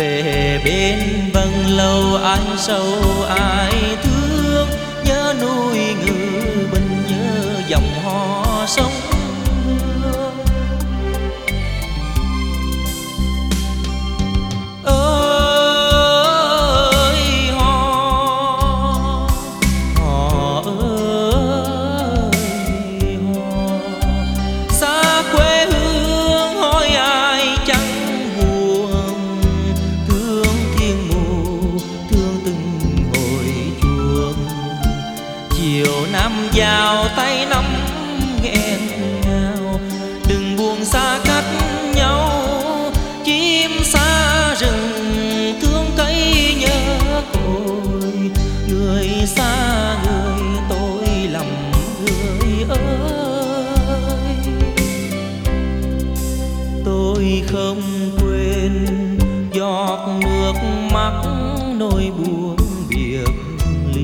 về bên vầng lâu ai sâu ai thương, nhớ núi Ngự Bình nhớ dòng hò sông Hương. Ơi hò, hò ơi hò, xa quê hương hỏi ai chẳng buồn, thương thiên mù thương từng hồi chuông. Chiều nam vào tay nắm nghẹn ngào, đừng buồn xa cách nhau. Chim xa rừng thương cây nhớ cội, người xa người tôi lầm người ơi. Tôi không quên giọt nước mắt nỗi buồn biệt ly,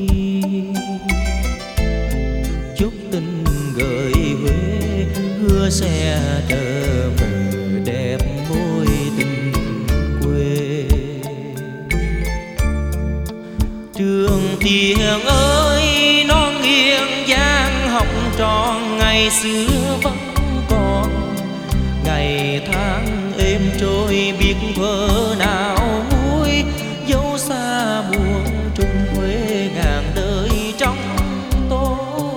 chúc tình gửi Huế hứa sẽ trở về đẹp môi tình quê. Trường Tiền ơi non nghiêng giang học tròn, ngày xưa vẫn còn ngày tháng êm trôi biết thơ nào nguôi. Dấu xa buồn trung Huế ngàn đời trong tôi.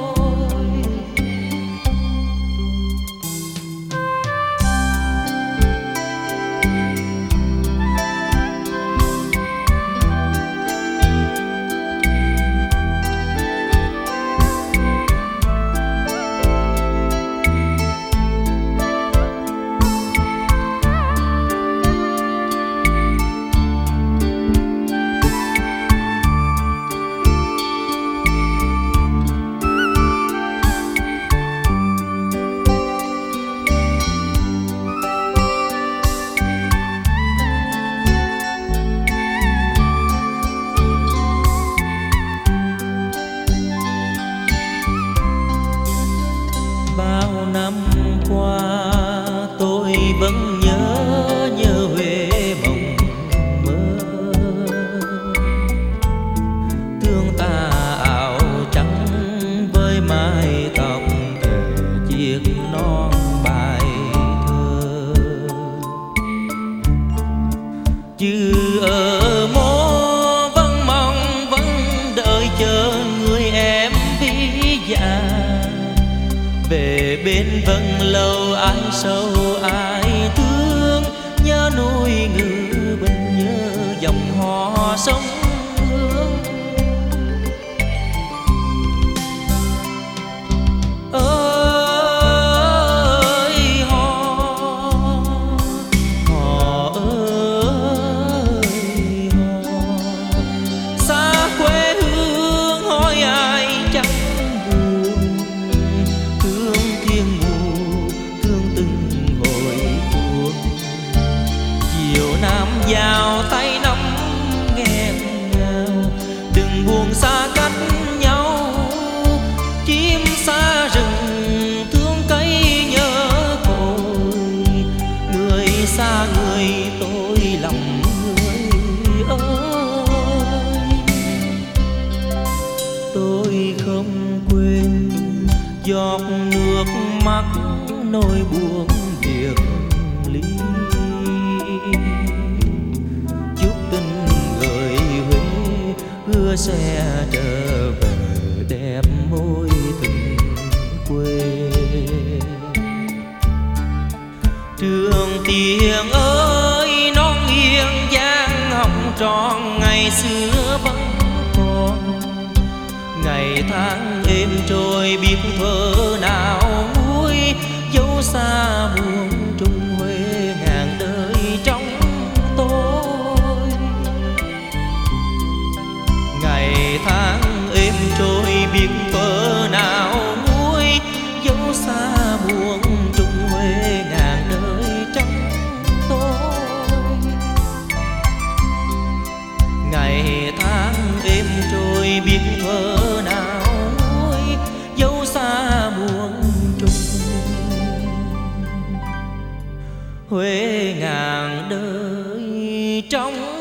Bao năm qua tôi vẫn nhớ Huế mộng mơ, thương ta áo trắng với mái tóc thề chiếc non bài thơ. Chứ ở mô vẫn mong vẫn đợi chờ người em vĩ dạ, về bên vầng lâu ai sâu ai thương, nhớ núi Ngự Bình nhớ dòng hò sông Hương. Ơi hò, hò ơi hò, xa quê hương hỏi ai chẳng buồn, thương thiên mù thương từng hồi chuông. Chiều nam vào tay nắm nghẹn ngào, đừng buồn xa cách nhau. Chim xa rừng thương cây nhớ cội, người xa người tôi lầm người ơi. Tôi không quên giọt nước mắt nỗi buồn biệt ly, chúc tình gửi Huế hứa sẽ trở về đẹp môi tình quê. Trường Tiền ơi non nghiêng giang học tròn, ngày xưa vẫn còn ngày tháng êm trôi biết thơ nào nguôi. Dấu xa buồn trung Huế ngàn đời trong tôi. Ngày tháng êm trôi biết thơ nào nguôi, dấu xa buồn trung Huế ngàn đời trong tôi. Ngày tháng êm trôi biết thơ nào nguôi, dấu xa buồn trung Huế ngàn đời trong